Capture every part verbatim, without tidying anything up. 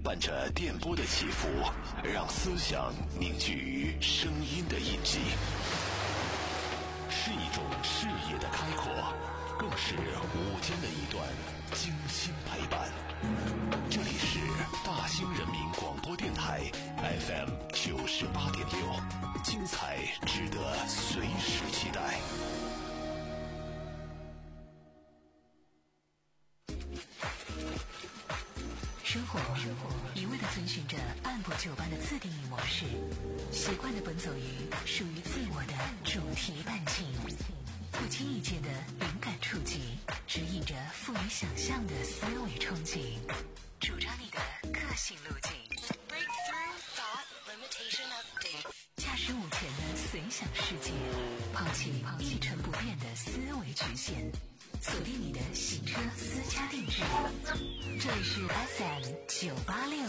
伴着电波的起伏，让思想凝聚于声音的印记，是一种视野的开阔，更是午间的一段精心陪伴。这里是大兴人民广播电台 F M 九十八点六，精彩值得随时期待。 生活一味地遵循着按部就班的自定义模式，习惯地奔走于属于自我的主题半径，不经意间的灵感触及，指引着富于想象的思维憧憬，主张你的个性路径。驾驶午前的随想世界，抛弃一成不变的思维局限，锁定你的行车私家定制。这里是 F M 九八六。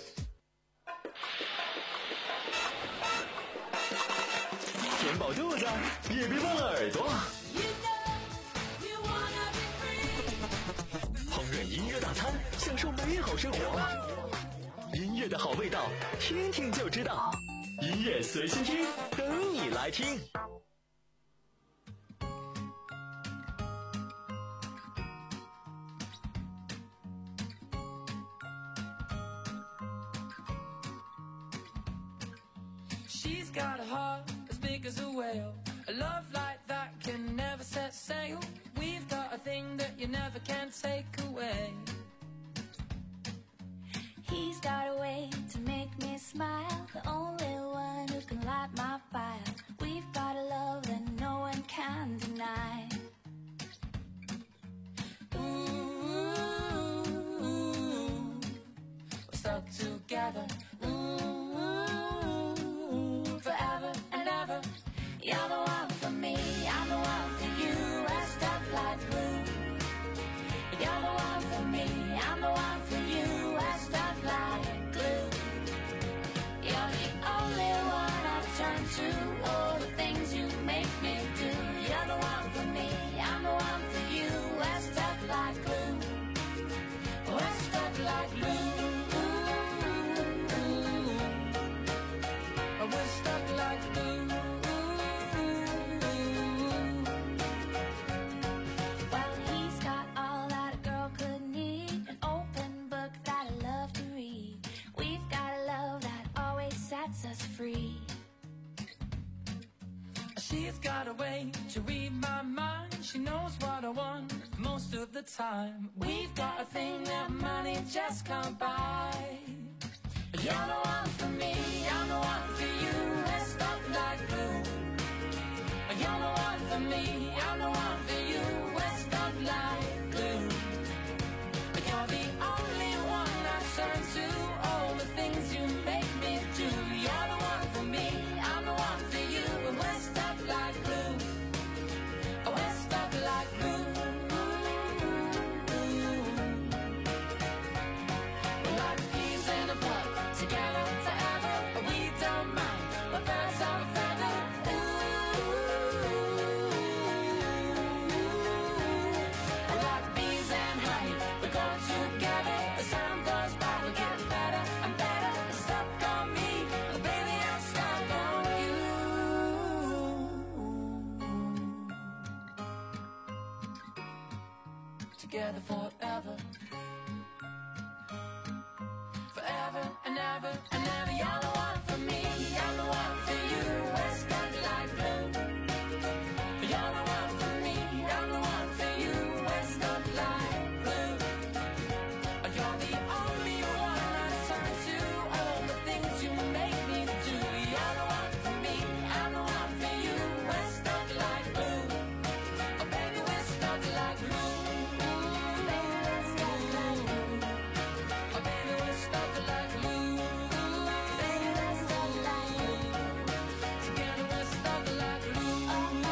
填饱肚子，也别忘了耳朵。烹饪音乐大餐，享受美好生活。音乐的好味道，听听就知道。音乐随心听，等你来听。 She's got a heart as big as a whale, a love like that can never set sail. We've got a thing that you never can take away. He's got a way to make me smile, the only one who can light my fire. We've got a love that no one can deny. Ooh, we're stuck together. Ooh, forever and ever. You're the one for me, I'm the one for you. We're stuck like glue. You're the one for me, I'm the one for you. We're stuck like glue. You're the only one I turn to. All the things you make me do. You're the one for me, I'm the one for you. We're stuck like glue. We're stuck like glue. We're stuck like glue. Well, he's got all that a girl could need, an open book that I love to read. We've got a love that always sets us free. She's got a way to read my mind. She knows what I want most of the time. We've got a thing that money just can't buy. You're the one for me, I'm the one for you. We're stuck like glue. You're the one for me, I'm the one for you. We're stuck like glue. You're the only one I turn to. All the things you make me do. You're the one for me, I'm the one for you. We're stuck like glue. We're stuck like glue. We're like peas in a pod, together forever. We don't mind, we're birds of a feather. We're like bees and honey, we go together. As time goes by, we get better and better. It's stuck on me, oh baby, I'm stuck on you. Together forever. Forever and ever and ever. You're the one for me, I'm the one for you. We're stuck like glue. You're the one for me, I'm the one for you. We're stuck like glue. You're the only one I turn to. All the things you make me do. You're the one for me, I'm the one for you. We're stuck like glue. Oh baby, we're stuck like glue. Baby, we're stuck like glue. Oh baby, we're stuck like glue. Baby, we're stuck like glue. Together we're stuck like glue. Oh, oh,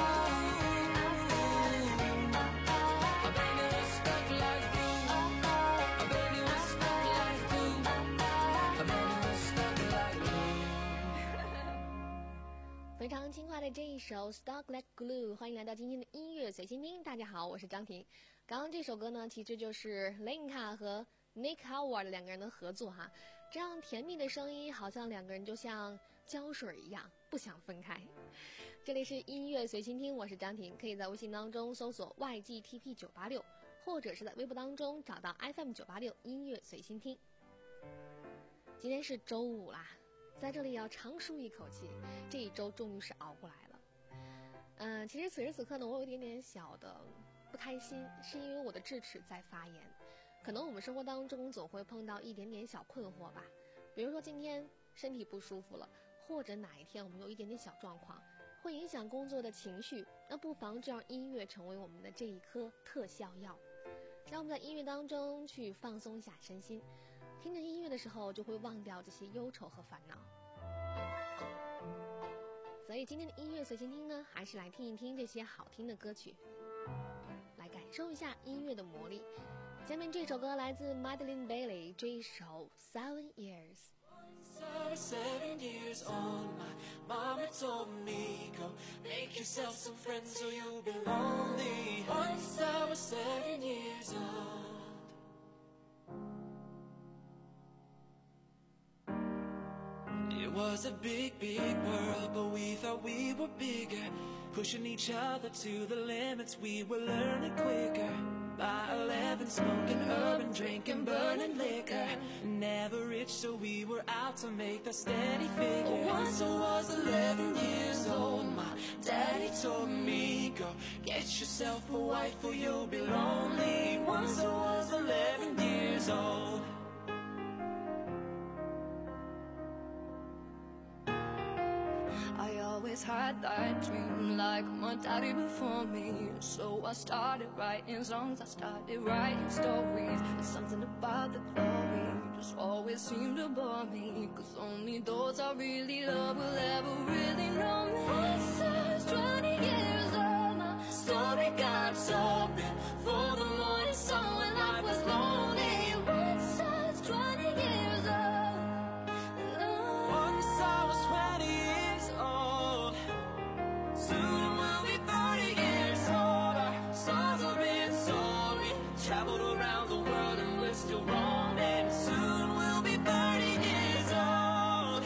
oh, baby, we're stuck like glue. Oh, baby, we're stuck like glue. Oh, baby, we're stuck like glue. 非常轻快的这一首 Stuck Like Glue， 欢迎来到今天的音乐随心听。大家好，我是张婷。刚刚这首歌呢，其实就是 Lenka 和 Nick Howard 两个人的合作哈。 这样甜蜜的声音，好像两个人就像胶水一样，不想分开。这里是音乐随心听，我是张婷，可以在微信当中搜索 Y G T P 九八六，或者是在微博当中找到 F M 九八六音乐随心听。今天是周五啦，在这里要长舒一口气，这一周终于是熬过来了。嗯、呃，其实此时此刻呢，我有一点点小的不开心，是因为我的智齿在发炎。可能我们生活当中总会碰到一点点小困惑吧，比如说今天身体不舒服了，或者哪一天我们有一点点小状况，会影响工作的情绪，那不妨就让音乐成为我们的这一颗特效药，让我们在音乐当中去放松一下身心，听着音乐的时候就会忘掉这些忧愁和烦恼。所以今天的音乐随心听呢，还是来听一听这些好听的歌曲，来感受一下音乐的魔力。下面这首歌来自 Madeline Bailey， 这一首 Seven Years。 Once I was seven years old, my mama told me, go make yourself some friends or you'll be lonely. Once I was seven years old. It was a big, big world, but we thought we were bigger, pushing each other to the limits, we were learning quicker. By eleven, smoking urban, drinking, burning liquor. Never rich, so we were out to make the steady figure. Once I was eleven years old, my daddy told me, go get yourself a wife or you'll be lonely. Once I was eleven years old. I always had that dream like my daddy before me. So I started writing songs, I started writing stories. But something about the glory just always seemed to bore me, cause only those I really love will ever really know me. Once I was twenty years old, my story got told before the morning sun when life was lonely. Once I was twenty years old. Once I was twenty years old. Soon we'll be thirty years old. Our songs have been sold. We traveled around the world and we're still roaming. Soon we'll be thirty years old.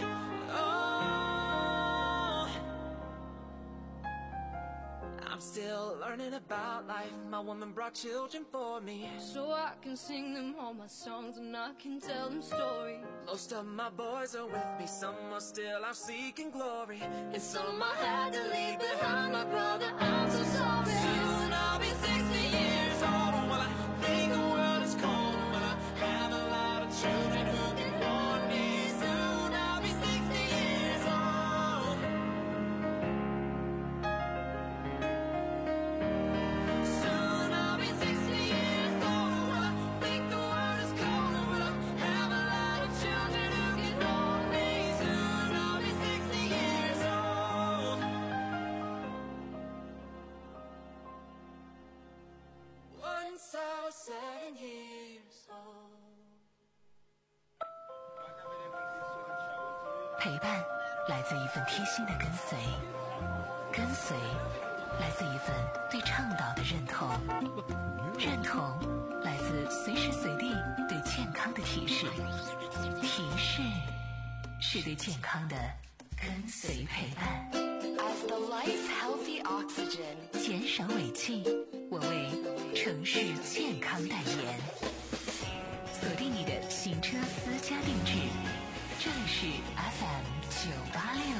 Oh, I'm still learning about life. My woman brought children for me, So I can sing them all my songs and I can tell them stories. most of my boys are with me, some are still out seeking glory, And some I had to leave behind, my brother, I'm so sorry. soon I'll be sixty years old. Well, I think the world is cold, but I have a lot of children who can warm me. Soon I'll be sixty years old. Soon I'll be sixty years old. Well, I think the world is cold, but I have a lot of children who can hold me. Soon I'll be sixty years old. Once I was seven years old. 陪伴来自一份贴心的跟随，跟随来自一份对倡导的认同，认同来自随时随地对健康的提示，提示是对健康的跟随陪伴。As the life healthy oxygen， 减少尾气，我为城市健康代言。锁定你的行车私家定制，这里是 F M 九八六。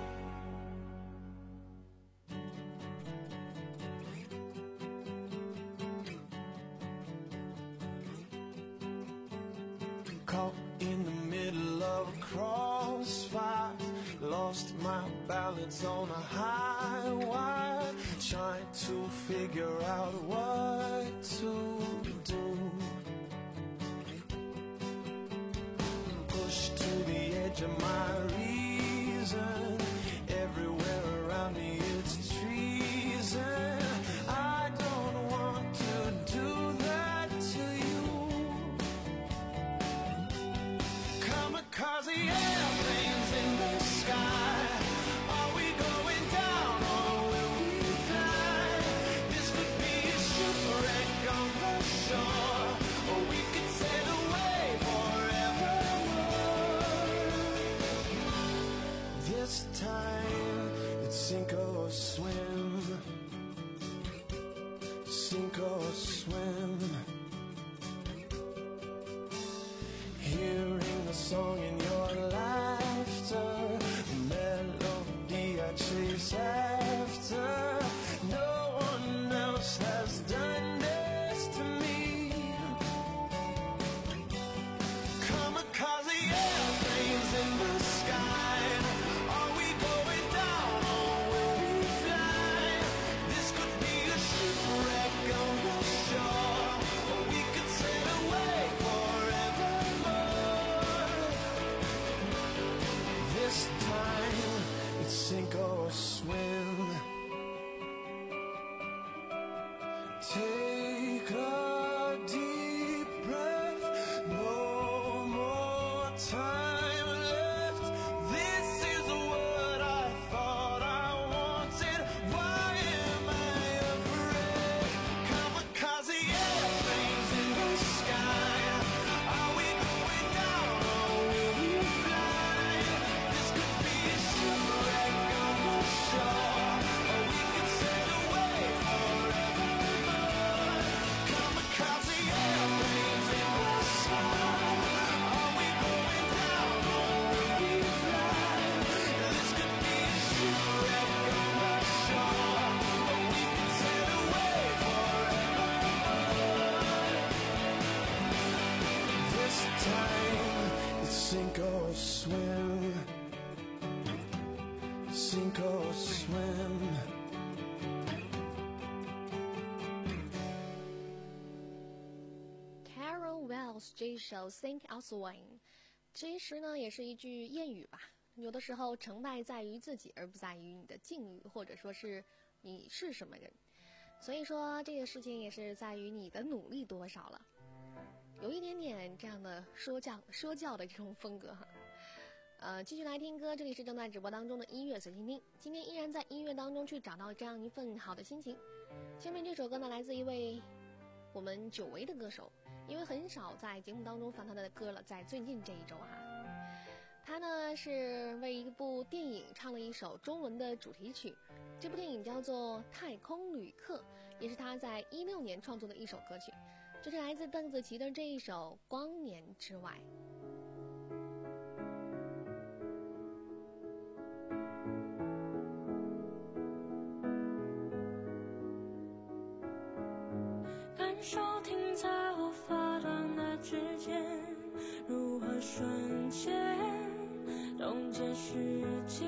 Caught in the middle of a crossfire, lost my balance on a high wire, trying to figure out what to do. Pushed to the edge of my reason, everywhere around me it's treason. I don't want to do that to you. Kamikaze airplanes in the sky. Are we going down or will we fly? This could be a shipwreck on the shore, or we could sail away forevermore. sink or swim. Hearing the song in your laughter, the melody I chase after. No one else has done this to me. Kamikaze airplanes in the sky. Are we going down or will we fly? This could be a shipwreck on the shore, or we could sail away forevermore. This time it's sink or swim. Take a deep breath, no more time left. This is what I thought I wanted. Why am I afraid? Kamikaze airplanes in the sky. Are we going down or will we fly? This could be a shipwreck on the shore, or we could sail away forevermore. Kamikaze airplanes in the sky. Are we going down or will we fly? This could be a shipwreck on the shore, or we could sail away forevermore. This time it's sink or swim. Sink or swim. Carol Wells 这一首 Sink or Swim， 其实呢也是一句谚语吧。有的时候成败在于自己，而不在于你的境遇，或者说是你是什么人。所以说这个事情也是在于你的努力多少了。有一点点这样的说教说教的这种风格哈。呃，继续来听歌，这里是正在直播当中的音乐随心听。今天依然在音乐当中去找到这样一份好的心情。下面这首歌呢，来自一位我们久违的歌手，因为很少在节目当中放他的歌了，在最近这一周哈。他呢是为一部电影唱了一首中文的主题曲，这部电影叫做《太空旅客》，也是他在一六年创作的一首歌曲。这是来自邓紫棋的这一首《光年之外》。 感受停在我发端的指尖，如何瞬间冻结时间，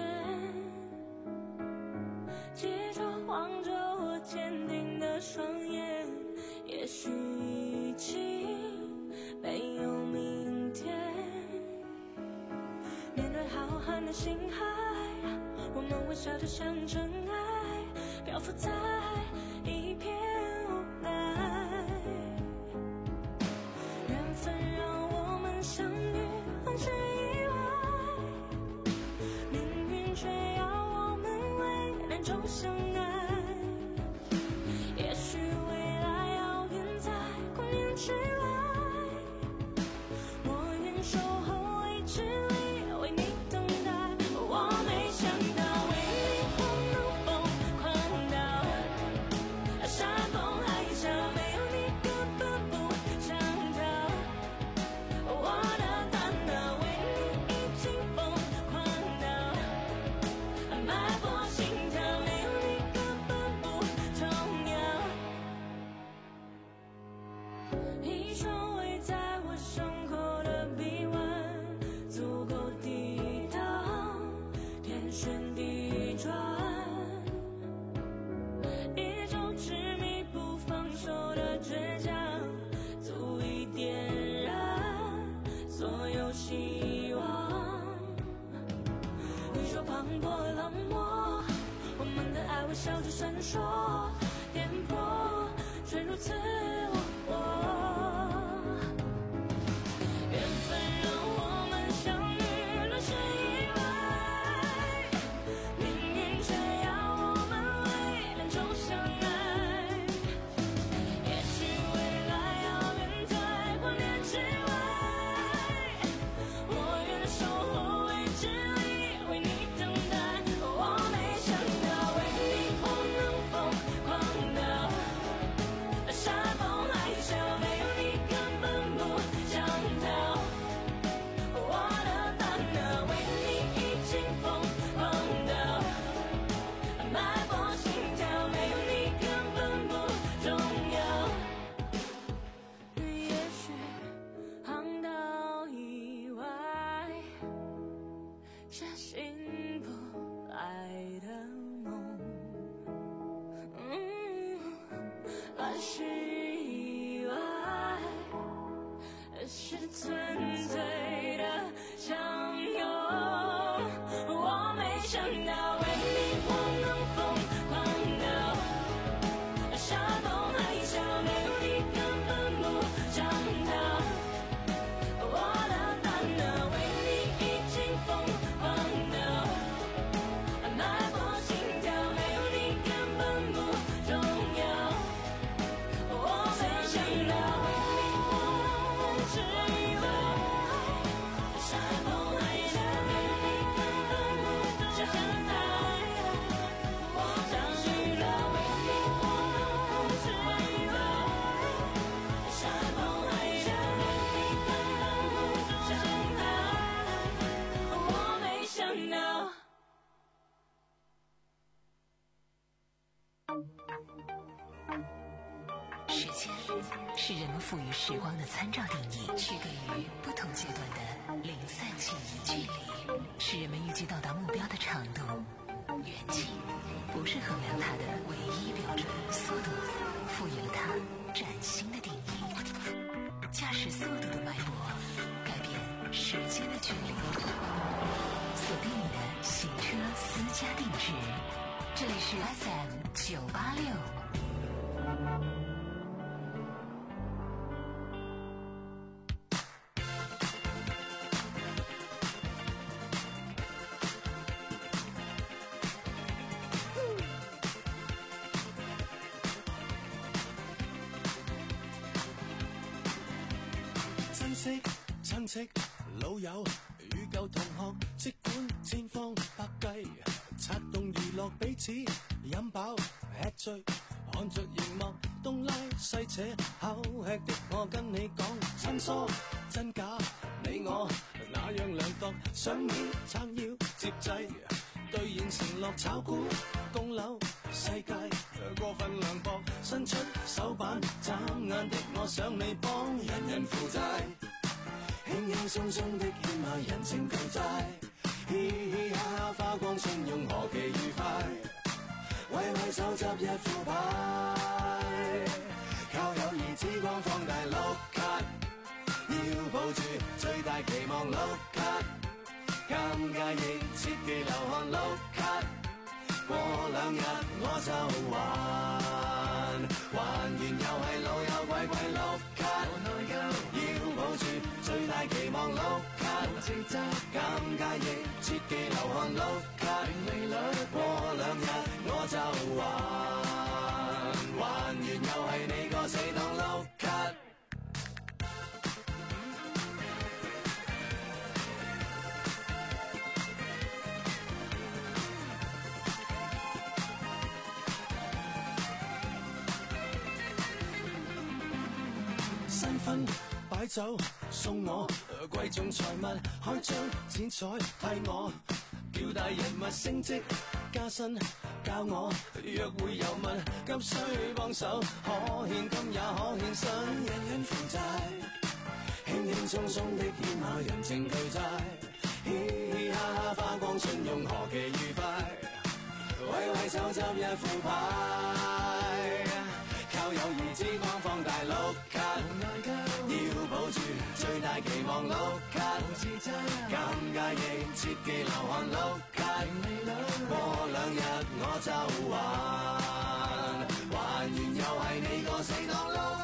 记着望着我坚定的双眼，也许已经没有明天。面对浩瀚的星海，我们微笑得像尘埃，漂浮在一片无奈。缘分让我们相遇，很是意外，命运却要我们为难中相爱。也许未来遥远在光年之外，我愿守候未知里，为你等待。我没想到为你我能疯狂到山崩海啸，没有你根本不想逃。我的烦恼为你已经疯狂到脉搏心跳，没有你根本不重要。一双围在我胸口的臂弯，足够抵挡天旋地转，一种执迷不放手的倔强，足以点燃所有希望。宇宙磅礴冷漠，我们的爱微笑着闪烁，颠簸却如此活泼。缘分让我们相遇，乱世意外，命运却要我们为难中相爱。也许未来遥远在光年之外，我愿守候未知里，为你等待。我没想到为你我能疯狂到时间是人们赋予时光的参照定义，区隔于不同阶段的零散记忆。距离是人们预计到达目标的长度，远近不是衡量它的唯一标准，速度赋予了它崭新的定义。驾驶速度的脉搏改变时间的距离，锁定你的行车私家定制，这里是 F M 九八六。 珍惜親戚老友與舊同學，即管千方百計策動娛樂彼此，飲飽吃醉看着熒幕東拉西扯，口吃的我跟你講，親疏真假你我那樣量度，想面撐要接濟，兌現承諾炒股供樓世界過分涼薄，伸出手板眨眼的我想你幫，人人負債輕輕鬆鬆的欠下人情巨債，嘻嘻哈哈花光信用何其愉快，為為手執一副牌，靠友誼之光放大碌卡，要抱住最大期望碌卡，尷尬亦切忌流汗碌卡，過兩日我就還，還完又係老友鬼鬼碌卡，要抱住最大期望碌卡，尷尬亦切忌流汗碌卡，過兩日我就還，還完又係你個死黨碌卡。新婚擺酒送我貴重財物，開張剪彩替我，叫大人物升職加薪，教我約會遊物，急需幫手，可獻金也可獻身，人人負債，輕輕鬆鬆的欠下人情巨債，嘻嘻哈哈花光信用何其愉快，為為手執一副牌，靠友誼之光放大碌卡，要抱住最大期望碌卡，尷尬亦切忌流汗碌卡，過兩日我就還，還完又係你個死黨碌。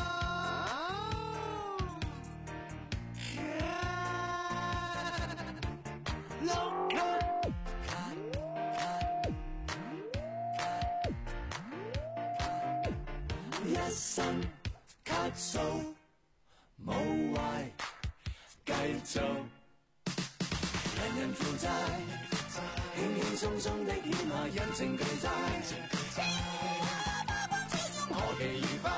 一身卡數冇壞，繼續人人負債，輕輕鬆鬆的欠下人情巨債，何其愉快，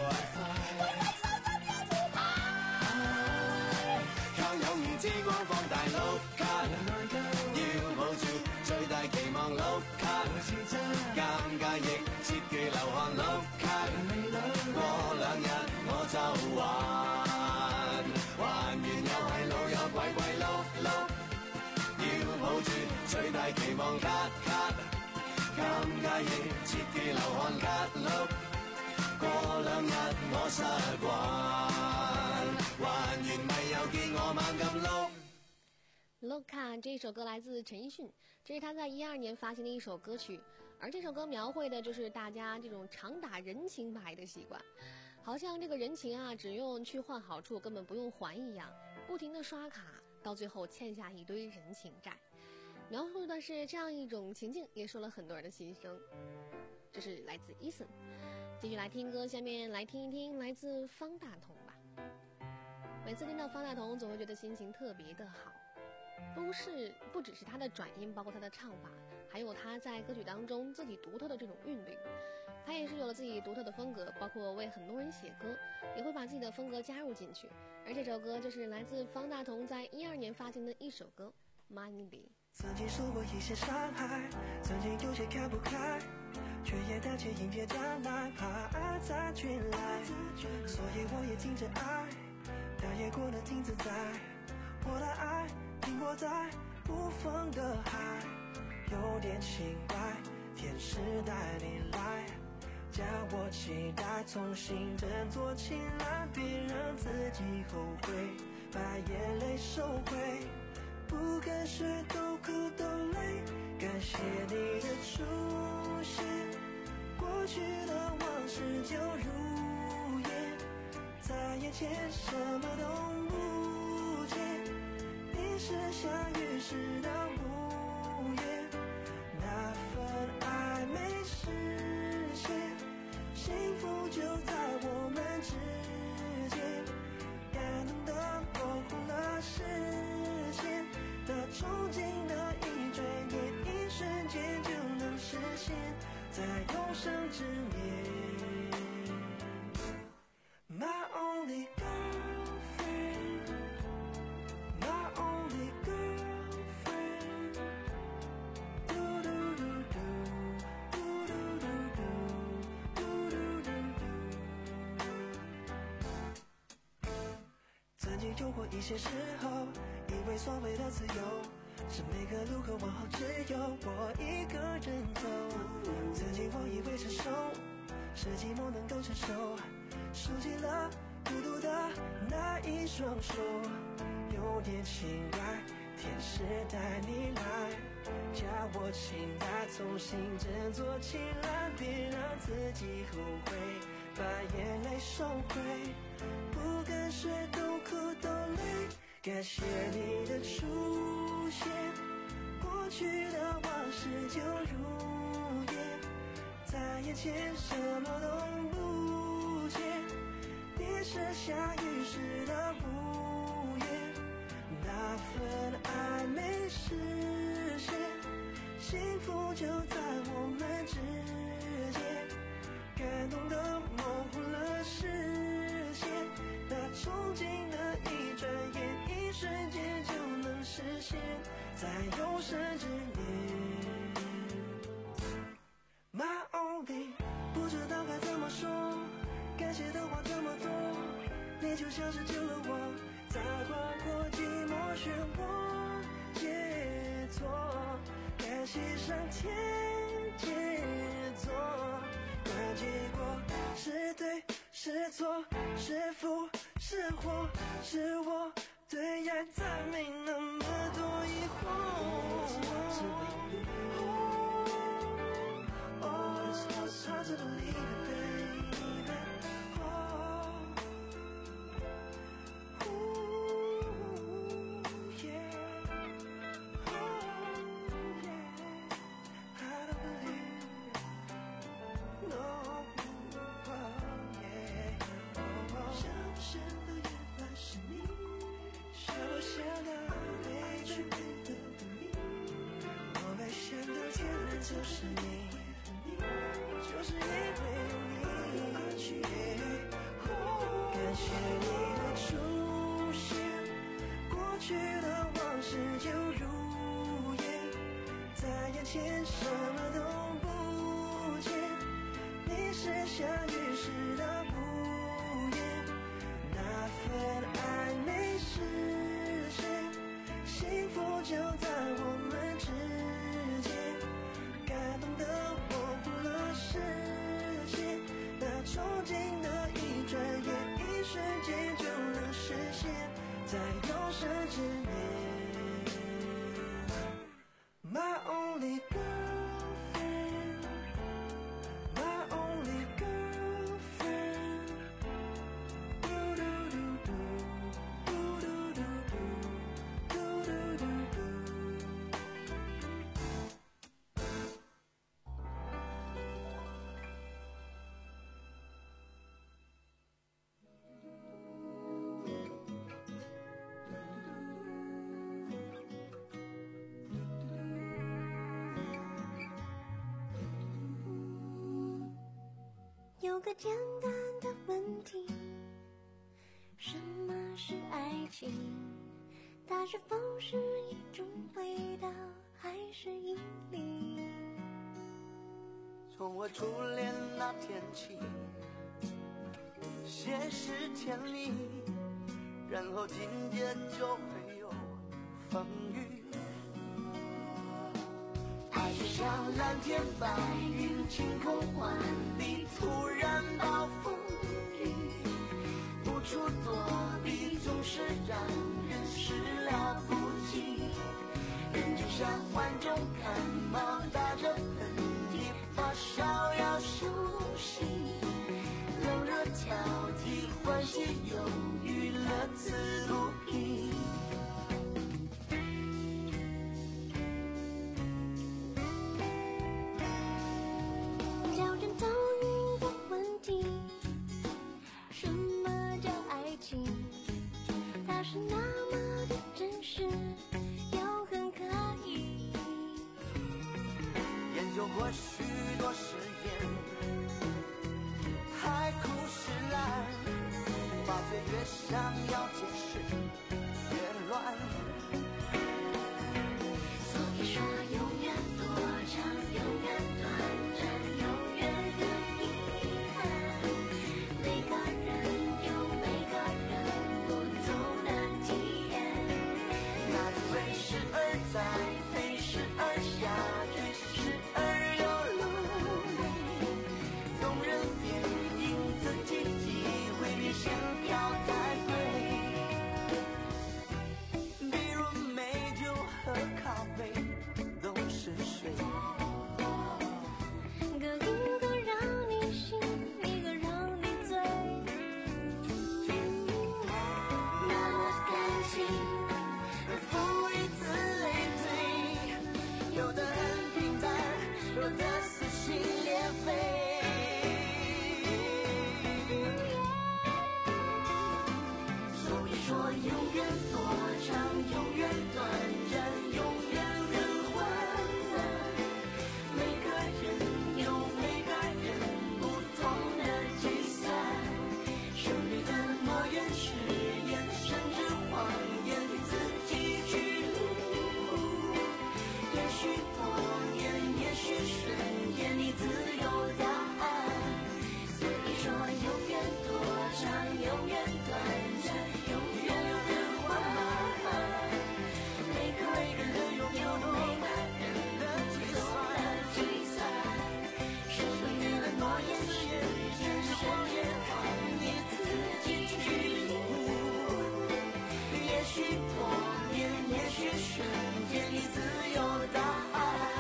靠友誼之光放大碌卡，要抱住最大期望碌卡，尷尬亦切忌流汗碌卡，過兩日我就還，還完又係老友鬼鬼碌碌，要抱住最大期望卡卡，尷尬亦切忌流汗卡碌，過兩日我失還，還完咪又見我猛咁碌。 Look 看这首歌来自陈奕迅，这是他在一二年发行的一首歌曲，而这首歌描绘的就是大家这种常打人情牌的习惯，好像这个人情啊只用去换好处，根本不用还一样，不停的刷卡，到最后欠下一堆人情债。描述的是这样一种情境，也说了很多人的心声。这是来自 Eason。继续来听歌，下面来听一听来自方大同吧。每次听到方大同，总会觉得心情特别的好。不是不只是他的转音，包括他的唱法，还有他在歌曲当中自己独特的这种韵律，他也是有了自己独特的风格，包括为很多人写歌，也会把自己的风格加入进去。而这首歌就是来自方大同在一二年发行的一首歌， Mindy。 曾经受过一些伤害，曾经有些看不开，却也胆怯迎接将来，怕爱再卷来，所以我也听着爱，但也过得挺自在。我的爱停泊在无风的海，有点奇怪，天使带你来，将我期待重新振作起来，别让自己后悔，把眼泪收回，不敢睡都哭都累，感谢你的出现，过去的往事就如烟，在眼前什么都不见，你是下雨时的屋檐，那份爱没实现，幸福就在我们之间，感动的模糊了视线，那憧憬的一转眼，一瞬间就能实现，在永生之年。My only girlfriend, my only girlfriend. Do do do do, do do do do, do do do do. 曾经有过一些时候，以为所谓的自由是每个路口往后只有我一个人走。曾经我以为成熟是寂寞能够承受，竖起了孤独的那一双手，有点奇怪，天使带你来，叫我期待重新振作起来，别让自己后悔，把眼泪收回，不敢睡都哭都累，感谢你的出现，过去的往事就如烟，在眼前什么都不见，你是下雨时的屋檐，那份爱没实现，幸福就在我们之间，感动的模糊了视线，那憧憬的一转眼，一瞬间就能实现，在永生之年。My only， 不知道该怎么说，感谢的话这么多，你就像是救了我，在跨过寂寞漩涡解脱，感谢上天解脱，管结果是对是错，是福是祸，是我对爱再没那么多疑惑。It's hard to believe it, baby. Oh, ooh, yeah. Oh, yeah. I don't believe it. No, oh, yeah. Oh, oh. 想不想到原来是你，想不想到被拒绝的你，我没想到天然就是你。就是因为你，感谢你的出现，过去的往事就如烟，在眼前什么都不见，你是下雨时的屋檐，那份爱没实现，幸福就在我们之间，感动的视线，那憧憬的一转眼，一瞬间就能实现，在永生之年。My only girlfriend, my only girlfriend. Do do do do, do do do do, do do do do. 有个简单的问题，什么是爱情？ 它是否是一种味道，还是引力？ 从我初恋那天起，先是甜蜜，然后紧接就会有风雨。爱就像蓝天白云，晴空万里，突然暴风雨，无处躲避，总是让人始料不及。人就像患重感冒，打着喷嚏，发烧要休息，冷热交替，欢喜忧郁，乐此不疲。 较真透明的问题，什么叫爱情？它是那么的真实，又很可疑。 研究过许多实验，海枯石烂，发觉越想要解释越乱。 所以说永远多长，永远短暂，永远很遗憾。每个人有每个人不同的体验， 那滋味时而在，飞时而下坠，时而又落泪。纵任电影自己体会，别先挑太贵。比如美酒和咖啡都是水， 各一个让你醒，一个让你醉。 那么感情负一次累赘，有的很平淡，有的撕心裂肺。所以说永远多长，永远短暂，永远很缓慢。每个人有每个人不同的计算，胜利的诺言、誓言，甚至谎言，自己去领悟。也许多年，也许瞬间，你自有答案。所以说永远多长，永远短暂，永远很缓慢。每个人有每个人的计算，胜利的诺言、誓言，甚至谎言，自己去领悟。也许多年，也许瞬间，你自有答案。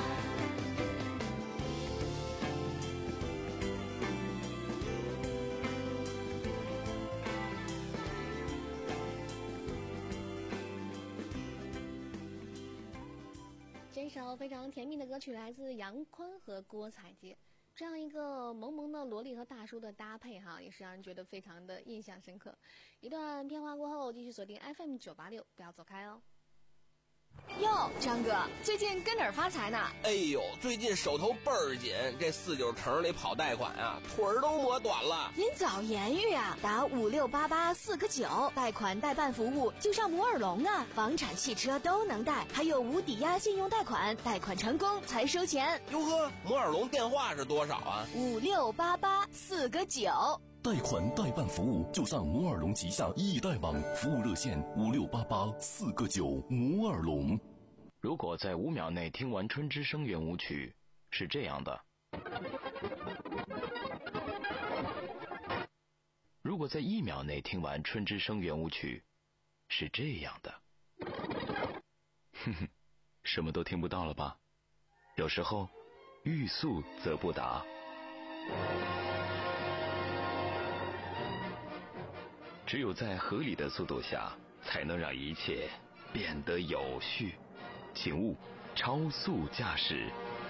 这首非常甜蜜的歌曲来自杨坤和郭采洁，这样一个萌萌的萝莉和大叔的搭配哈，也是让人觉得非常的印象深刻。一段片花过后，继续锁定 F M 九八六，不要走开哦。 哟，张哥，最近跟哪儿发财呢？ 哎呦，最近手头倍儿紧，这四九城里跑贷款啊，腿儿都磨短了。 您早言语啊，打五六八八四个九，贷款代办服务就上摩尔龙啊，房产、汽车都能贷，还有无抵押信用贷款，贷款成功才收钱。 哟呵，摩尔龙电话是多少啊？ 五六八八四个九。 贷款代办服务就上摩尔龙旗下易贷网，服务热线五六八八四个九。摩尔龙。 如果在五秒内听完春之声圆舞曲，是这样的；如果在一秒内听完春之声圆舞曲，是这样的。哼哼，什么都听不到了吧？有时候，欲速则不达。只有在合理的速度下，才能让一切变得有序。请勿超速驾驶。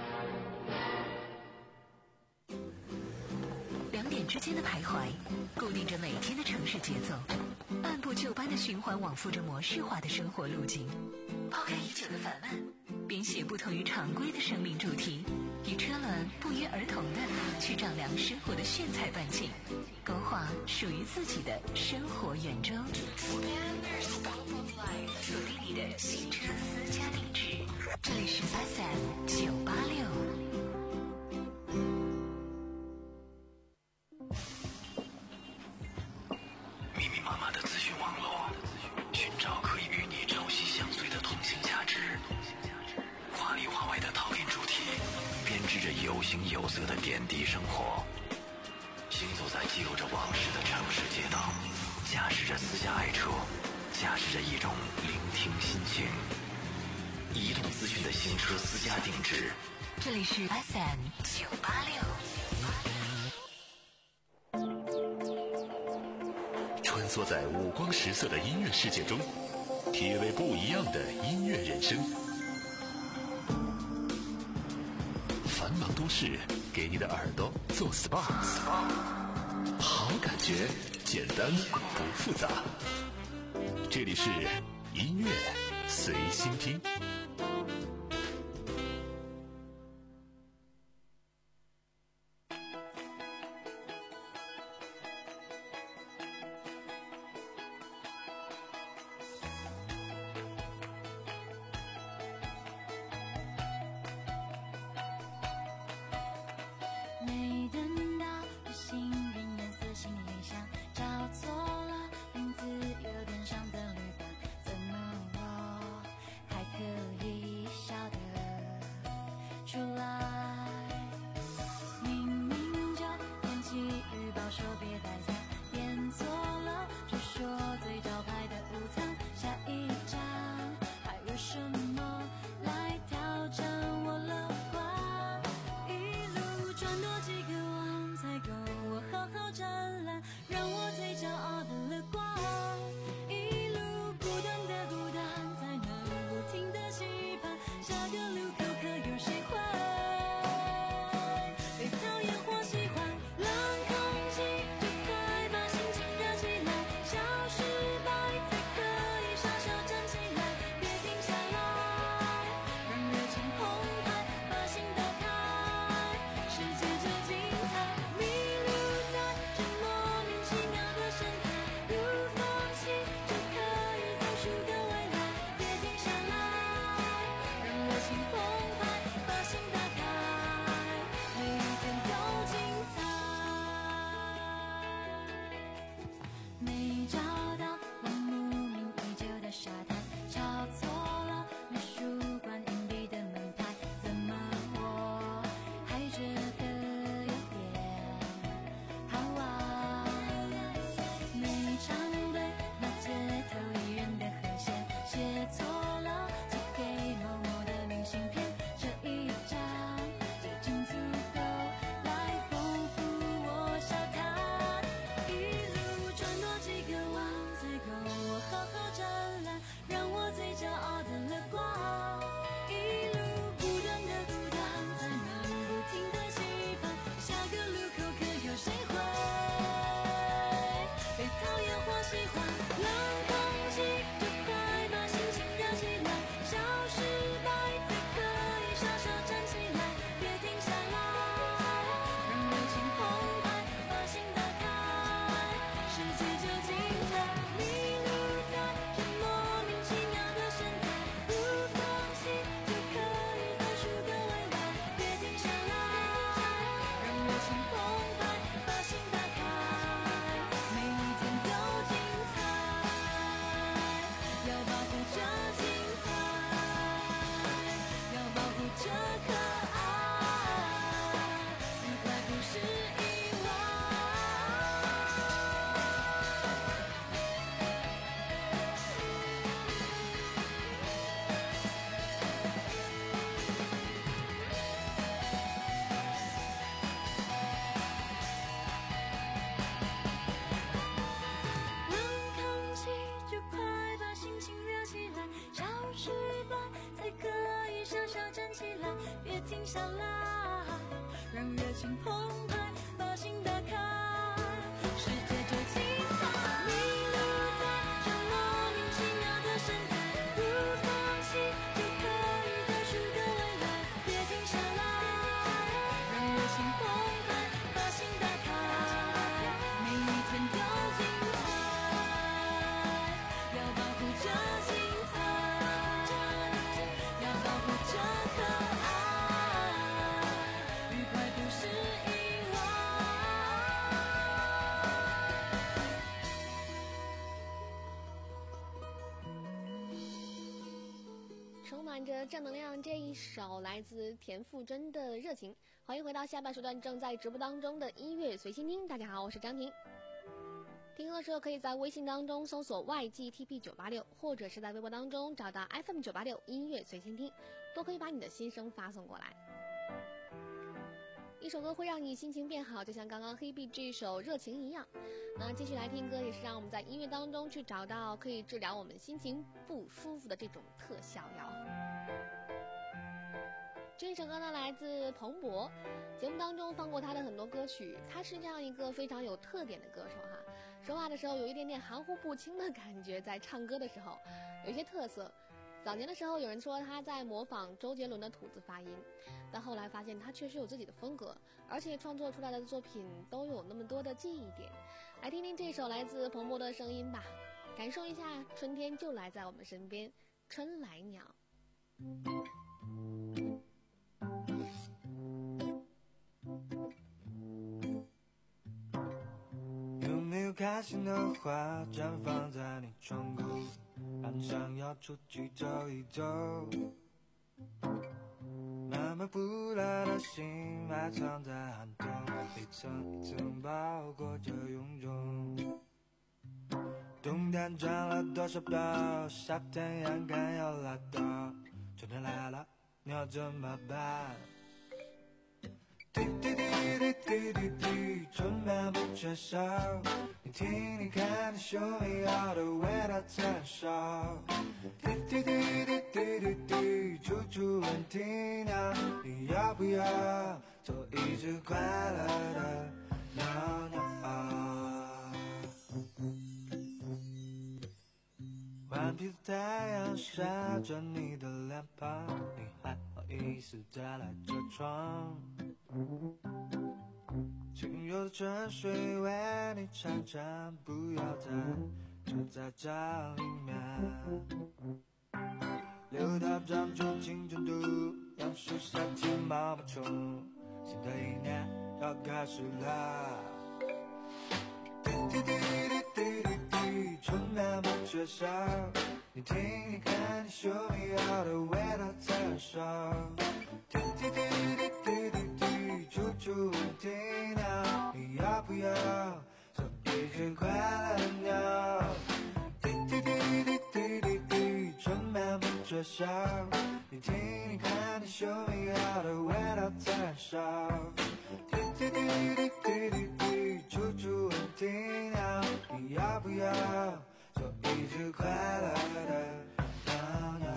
两点之间的徘徊，固定着每天的城市节奏，按部就班的循环往复着模式化的生活路径。抛开已久的烦闷，编写不同于常规的生命主题，与车轮不约而同的去丈量生活的炫彩半径，勾画属于自己的生活圆周。锁定你的新车私家定制，这里是 F M 九八六。 密密麻麻的资讯网络，寻找可以与你朝夕相随的通信价值。华里华外的陶冶主题，编织着有形有色的点滴生活。行走在记录着往事的城市街道，驾驶着私家爱车，驾驶着一种聆听心情。移动资讯的新车私家定制， 这里是 F M 九八六。 穿梭在五光十色的音乐世界中，体味不一样的音乐人生。繁忙都市，给你的耳朵做 S P A， 好感觉，简单不复杂。这里是音乐随心听。 没等到我幸运颜色行李箱，找错了名字，有点伤的旅馆，怎么我还可以笑得出来？明明就天气预报说别带伞，点错了据说最招牌的午餐，下一站还有什么来挑战我乐观？转多几个弯才够我好好展览，让我最骄傲的乐观。一路不断的孤单，才能不停的期盼，下个路口可有谁会被讨厌或喜欢？冷空气就快把心情热起来，小失败才可以傻笑站起来，别停下来，让热情澎湃，把心打开。世界就精彩，迷路在这莫名其妙的身材，不放弃就可以走出个未来，别停下来，让热情澎湃，把心打开，每一天都精彩。没找到我慕名已久的沙滩，找错了美术馆隐蔽的门牌，怎么我还觉得有点好玩？没唱对那街头艺人的和弦，写错了寄给某某的明信片，这一张就竟足够来丰富我笑谈。一路转多几个弯才够我好好展览，让我最骄傲的乐观。一路不断的孤单，才能不停的期盼，下个路口可有谁会被讨厌或喜欢？冷空气就快把心情热起来，小失败才可以傻笑站起来，别停下来，让热情澎湃，把心打开，世界就精彩。迷路在这莫名其妙的身材，不放弃就可以走出个未来，别停下来，让热情澎湃，把心打开，每一天都精彩，要保护这精彩，要保护这可爱，意外不是意外。冷空气就快把心情热起来，小失败才可以傻笑站起来，别停下来，让热情澎湃，把心打开，世界就精彩。迷路在这莫名其妙的身材，不放弃就可以走出个未来，别停下来，让热情澎湃，把心打开，每一天都精彩，要保护这精彩。 充满着正能量，这一首来自田馥甄的热情。欢迎回到下半时段正在直播当中的音乐随心听。大家好，我是张婷。听歌的时候可以在微信当中搜索 Y G T P 九八六，或者是在微博当中找到 F M 九八六音乐随心听，都可以把你的心声发送过来。一首歌会让你心情变好，就像刚刚黑碧这首热情一样。那继续来听歌，也是让我们在音乐当中去找到可以治疗我们心情不舒服的这种特效药。这首歌呢来自彭博，节目当中放过他的很多歌曲，他是这样一个非常有特点的歌手哈，说话的时候有一点点含糊不清的感觉，在唱歌的时候有一些特色。早年的时候有人说他在模仿周杰伦的吐字发音，但后来发现他确实有自己的风格，而且创作出来的作品都有那么多的记忆点。来听听这首来自彭博的声音吧，感受一下春天就来在我们身边，春来鸟。 有没有开心的花绽放在你窗口，很想要出去走一走，那么不来的心埋藏在寒冬，一层一层包裹着臃肿。冬天赚了多少包，夏天眼看要来到，春天来了你要怎么办？滴滴滴滴滴滴滴，春眠不缺少，你听你看你秀美好的味道燃烧。滴滴滴滴滴滴滴，处处闻啼鸟，你要不要做一只快乐的鸟鸟？顽皮的太阳晒着你的脸庞，你还好意思再来这窗？轻柔的春水为你潺潺，不要再就在这里面。柳条长出青春度，杨树下起毛毛虫，新的一年要开始了。滴滴滴滴滴滴滴，春眠不缺少，你听你看你秀美好的味道燃烧。滴滴滴滴滴滴滴，处处闻啼鸟，你要不要做一只快乐鸟？滴滴滴滴滴滴滴，春眠不缺少，你听你看你秀美好的味道燃烧。滴滴滴滴滴滴滴，处处闻啼鸟，你要不要做一只快乐的鸟鸟？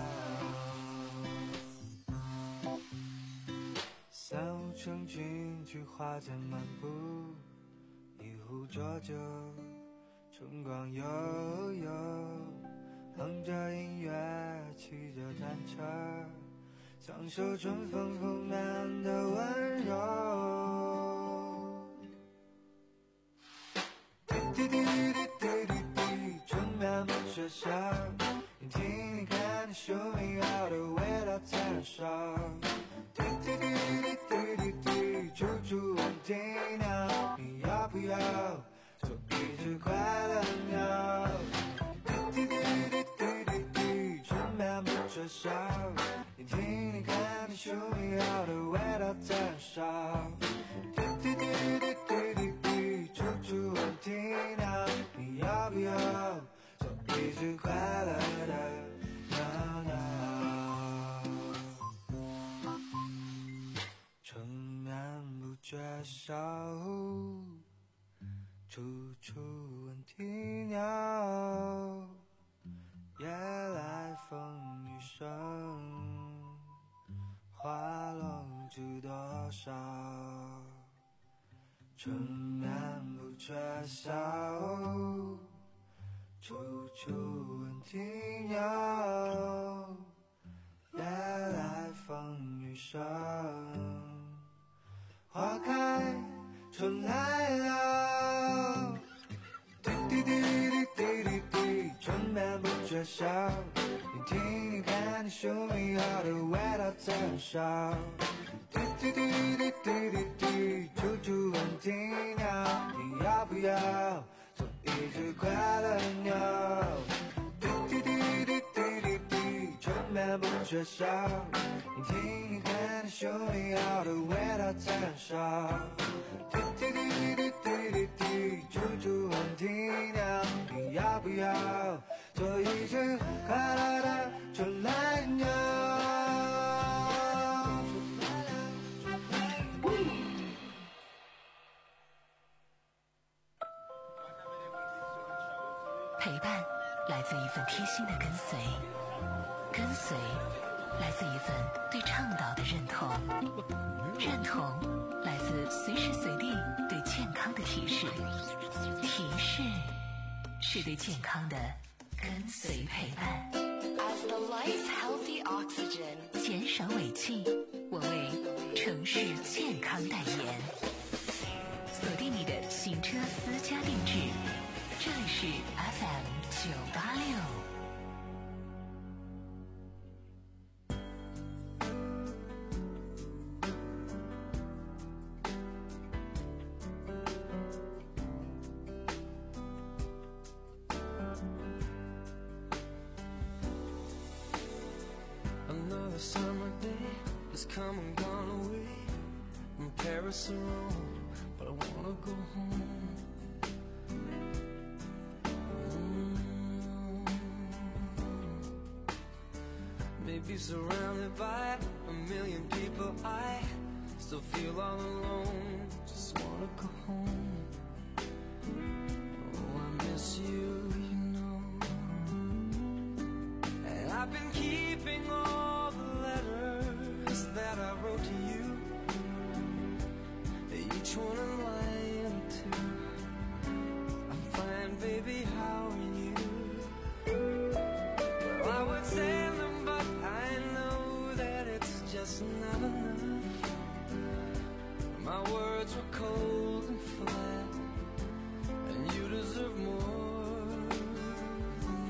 三五成群去花间漫步，一壶浊酒，春光悠悠，哼着音乐，骑着单车，享受春风拂面的温柔。滴滴滴滴滴滴滴，春眠不缺少，你听你看你秀美好的味道燃烧。滴滴滴滴滴滴滴，处处闻啼鸟，你要不要做一只快乐鸟？滴滴滴滴滴滴滴，春眠不缺少，你听你看你秀美好的味道燃烧。滴滴滴滴滴滴滴，处处闻啼鸟，你要不要做一只快乐的鸟鸟？春眠不缺少，处处闻啼鸟，夜来风雨声，花落知多少？春眠不缺少，处处闻啼鸟，夜来风雨声，花开春来了。滴滴滴滴滴滴滴，春眠不缺少，你听你看你秀美好的味道燃烧。滴滴滴滴滴滴滴，处处闻啼鸟，你要不要做一只快乐鸟？滴滴滴滴滴滴滴，春面不缺少，你听一看，兄弟好的味道太少。滴滴滴滴滴滴滴，猪猪很听鸟，你要不要做一只快乐的出来鸟？ 陪伴来自一份贴心的跟随，跟随来自一份对倡导的认同，认同来自随时随地对健康的提示，提示是对健康的跟随陪伴。 As the life's healthy oxygen， 减少尾气，我为城市健康代言。锁定你的行车私家定制，这里是 F M 九八六。 Another summer day has come and gone away from Paris or Rome, but I wanna go home. Mm. Maybe surrounded by a million people, I still feel all alone. Just wanna go home. Oh, I miss you, you know. And I've been keeping all the letters that I wrote to you, each one a line or two. I'm fine, baby, how are you? Well, I would send them, but I know that it's just not enough. My words were cold and flat, and you deserve more than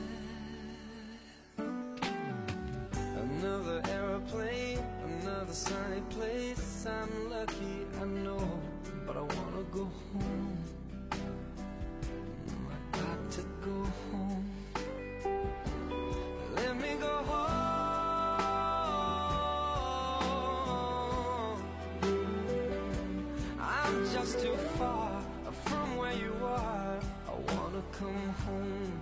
that. Another aeroplane, another sunny place. I'm lucky, I know, but I wanna go home. I got to go home. Let me go home. I'm just too far from where you are. I wanna come home.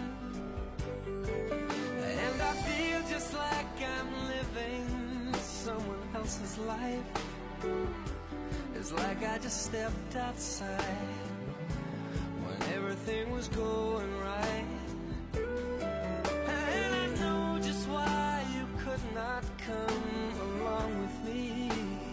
And I feel just like I'm living someone else's life. It's like I just stepped outside when everything was going right. And I know just why you could not come along with me.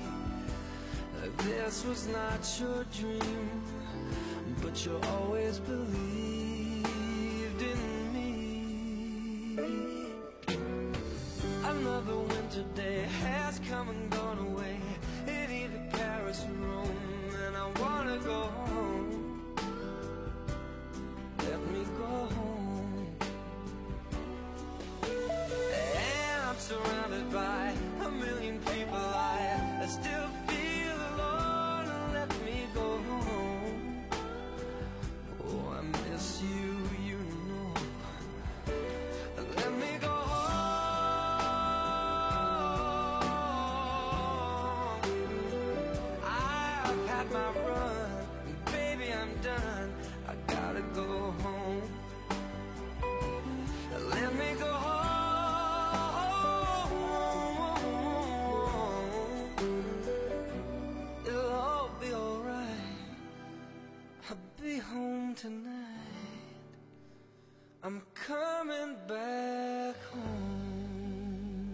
This was not your dream, but you always believed in me. Another winter day has come and gone away in either Paris or Rome, and I wanna go home. Let me go home. And I'm surrounded by a million people. I, I still feel alone. Let me go home. Oh, I miss you, you know. Let me go home. My run, baby, I'm done. I gotta go home. Let me go home. It'll all be alright. I'll be home tonight. I'm coming back home.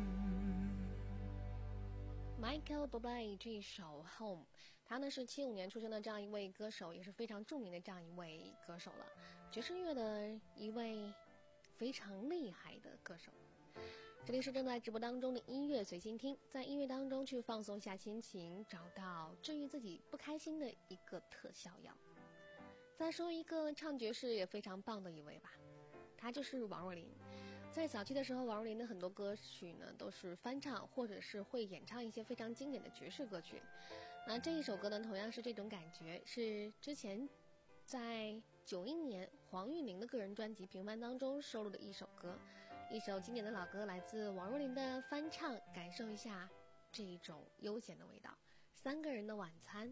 Michael Bublé 这首 Home， 他呢是七五年出生的这样一位歌手，也是非常著名的这样一位歌手了，爵士乐的一位非常厉害的歌手。这里是正在直播当中的音乐随心听，在音乐当中去放松一下心情，找到治愈自己不开心的一个特效药。再说一个唱爵士也非常棒的一位吧，他就是王若琳。在早期的时候，王若琳的很多歌曲呢都是翻唱，或者是会演唱一些非常经典的爵士歌曲。那这一首歌呢，同样是这种感觉，是之前在九一年黄韵玲的个人专辑《平凡》当中收录的一首歌， 一首经典的老歌，来自王若琳的翻唱，感受一下这一种悠闲的味道。三个人的晚餐。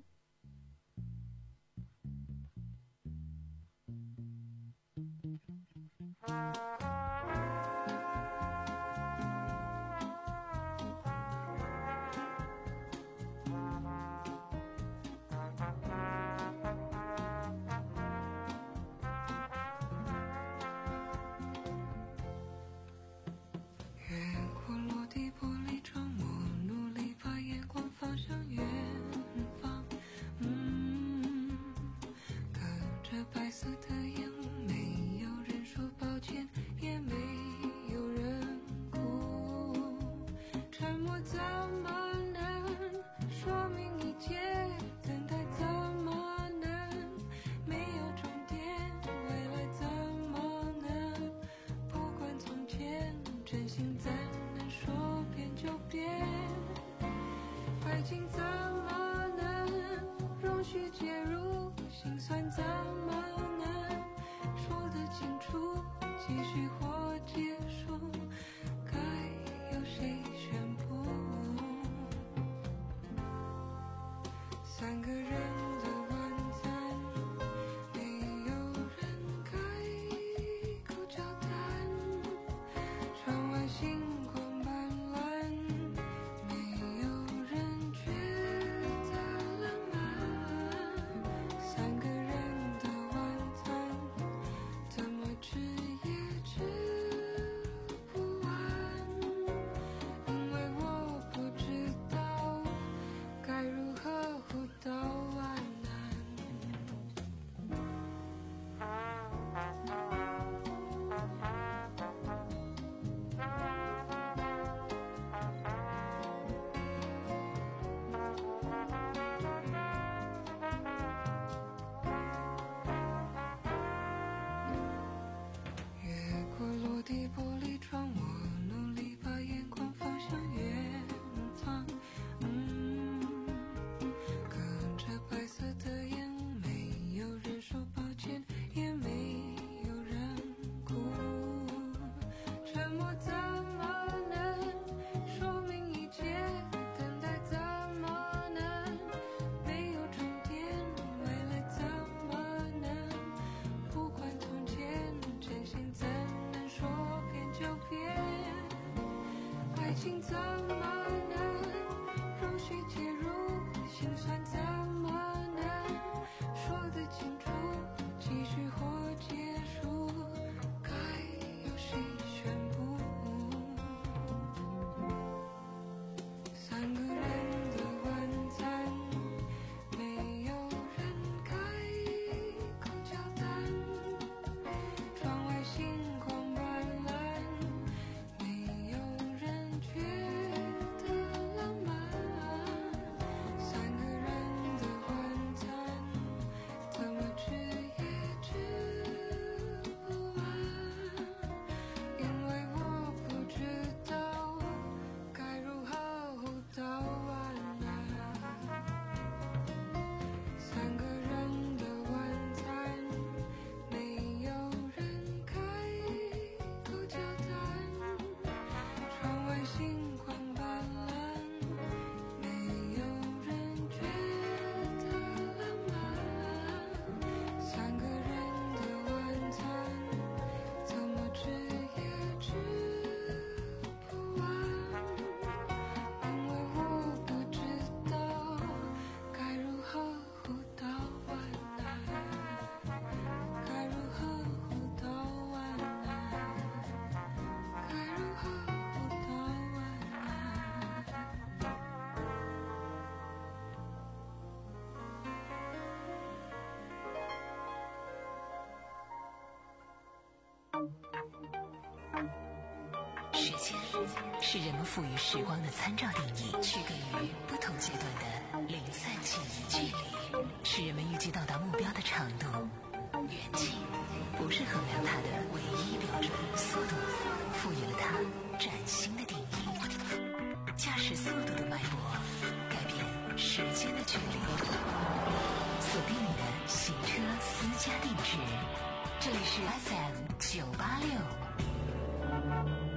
时间是人们赋予时光的参照定义，区隔于不同阶段的零散记忆。距离是人们预计到达目标的长度，远近不是衡量它的唯一标准。速度赋予了它崭新的定义，驾驶速度的脉搏改变时间的距离。锁定你的行车私家定制，这里是 F M 九八六。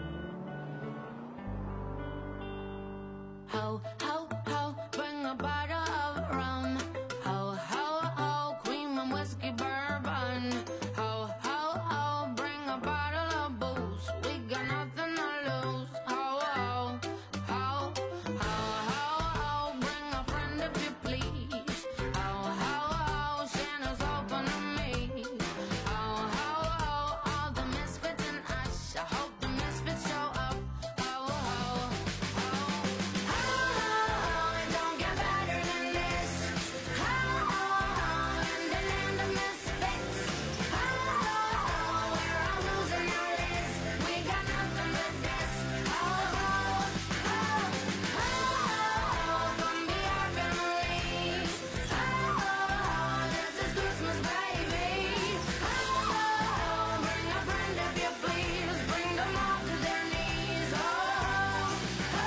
Ho, ho, ho, bring a bottle of rum. Ho, ho, ho, cream and whiskey bourbon. Ho, ho, ho, bring a bottle of booze. We got nothing to lose. Ho, ho, ho, ho, ho, ho, bring a friend if you please. Ho, ho, ho, Santa's open to me. Ho, ho, ho, all the misfits and us. I hope the misfits show up. Ho, ho, ho, ho, ho, it don't get better than this. Ho, ho, ho, in the land of misfits. Ho, ho, ho, we're all losing our lids. We got nothing but this. Ho, ho, ho, ho, ho, come be our family. Ho, ho, ho, this is Christmas, baby. Ho, ho, ho, bring a friend if you please. Bring them all to their knees. Ho, ho,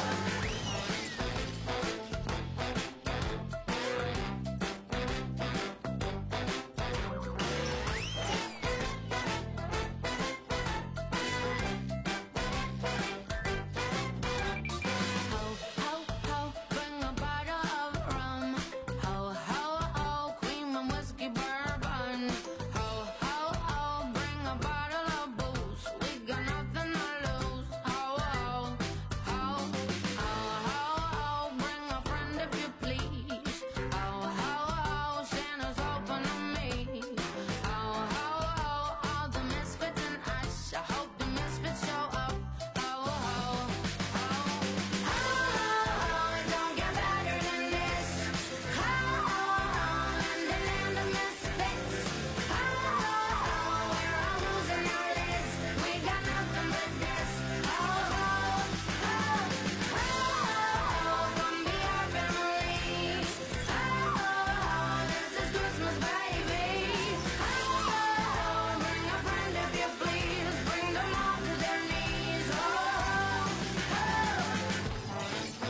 Ho, ho, ho, bring a bottle of rum. Ho, ho, ho, cream and whiskey bourbon. Ho, ho, ho, bring a bottle of booze. We got nothing to lose. Ho, ho, ho, ho, ho, ho, bring a friend if you please. Ho, ho, ho, Santa's open to me. Ho, ho, ho, all the misfits and us. I hope the misfits show up. Ho, ho, ho, ho, ho, it don't get better than this. Ho, ho, ho, in the land of misfits. Ho, ho, ho, we're all losing our lids. We got nothing but this. Ho, ho, ho, ho, ho, come be our family. Ho, ho, ho, this is Christmas, baby. Ho, ho, ho, bring a friend if you please. Bring them all to their knees. Ho, ho, ho.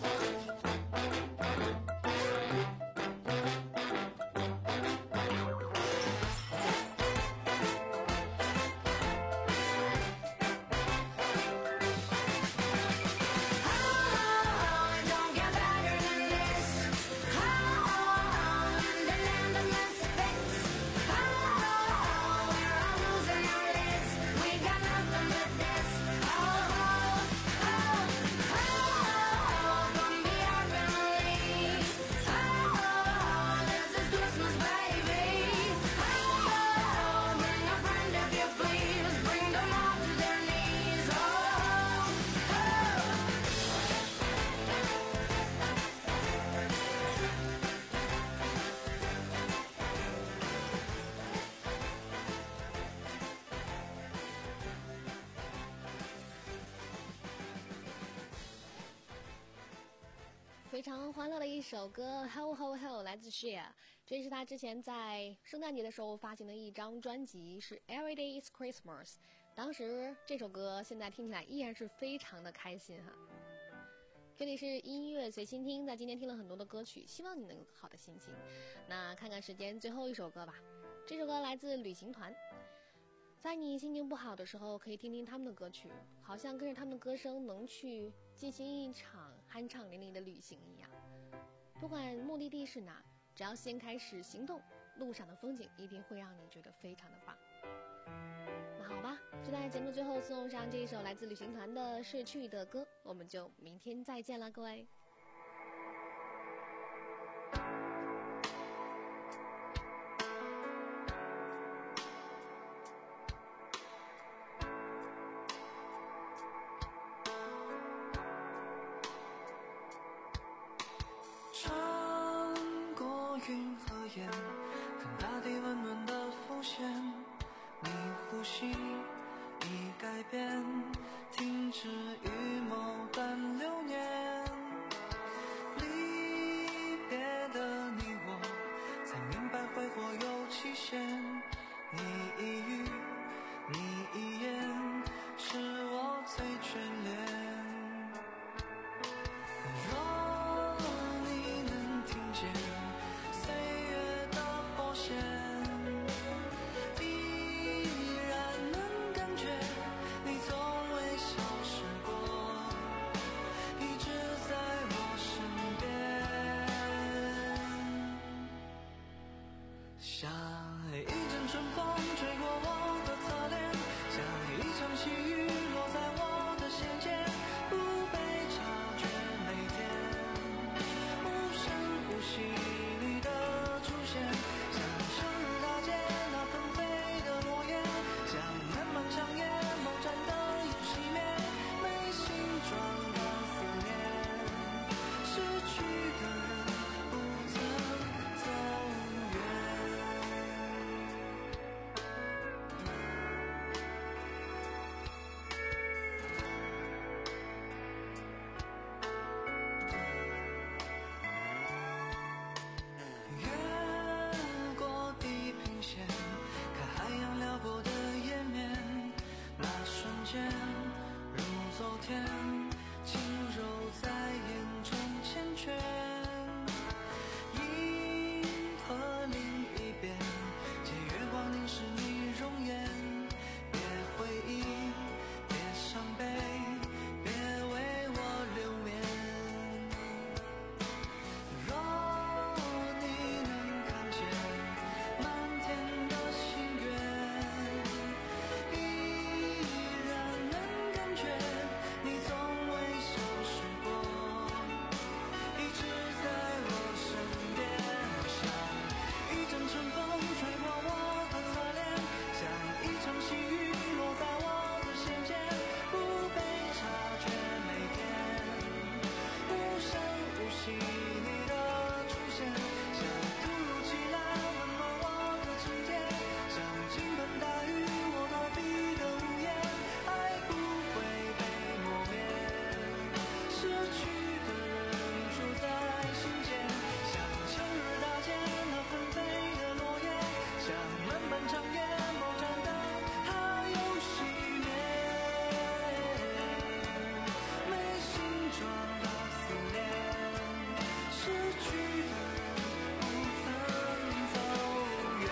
It don't get better than this. Ho, ho, ho, in the land of misfits. Ho, ho, ho, we're all losing our lids. We got nothing but this. Ho, ho, ho, ho, ho, come be our family. Ho, ho, ho, this is Christmas, baby. Ho, ho, ho, bring a friend if you please. Bring them all to their knees. Ho, ho, ho. 非常欢乐的一首歌 Ho Ho Ho 来自 Cher， 这是他之前在圣诞节的时候发行的一张专辑，是 Every Day is Christmas。 当时这首歌现在听起来依然是非常的开心哈。这里是音乐随心听，在今天听了很多的歌曲，希望你能有好的心情。那看看时间，最后一首歌吧。这首歌来自旅行团，在你心情不好的时候，可以听听他们的歌曲，好像跟着他们的歌声能去进行一场酣畅淋漓的旅行一样。不管目的地是哪，只要先开始行动，路上的风景一定会让你觉得非常的棒。那好吧，就在节目最后送上这一首来自旅行团的逝去的歌，我们就明天再见了，各位。 穿过云和烟，看大地温暖的浮现。你呼吸已改变，停止羽毛般流年。离别的你我，才明白挥霍有期限。你一语，你一言，是我最眷恋。若你能听见岁月的拨弦，依然能感觉你从未天，轻柔在眼中缱绻。银河另一边，借月光凝视你容颜。别回忆，别伤悲，别为我留恋。若你能看见满天的星月，依然能感觉你从未消失过，一直在我身边，像一阵春风吹过我的侧脸，像一场细雨落在我的心间，不被察觉，每天无声无息你的出现，像突如其来温暖我的情节，像倾盆大雨我躲避的屋檐，爱不会被磨灭，失去的人住在心间，像秋日大街那纷飞的落叶，像漫漫长夜某盏灯它又熄灭，没形状的思念，失去的人不曾走远。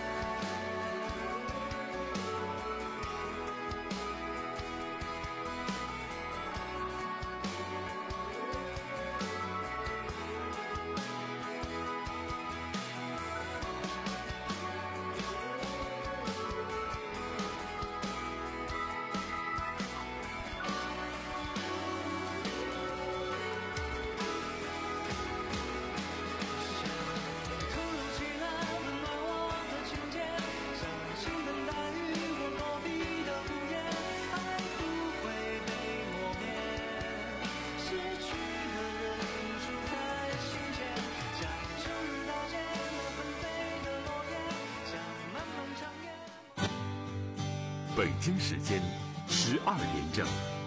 突如其来温暖我的情节，像倾盆大雨我躲避的屋檐，爱不会被磨灭，失去的人住在心间，像秋日大街那纷飞的落叶，像漫漫长夜。 北京时间十二点整。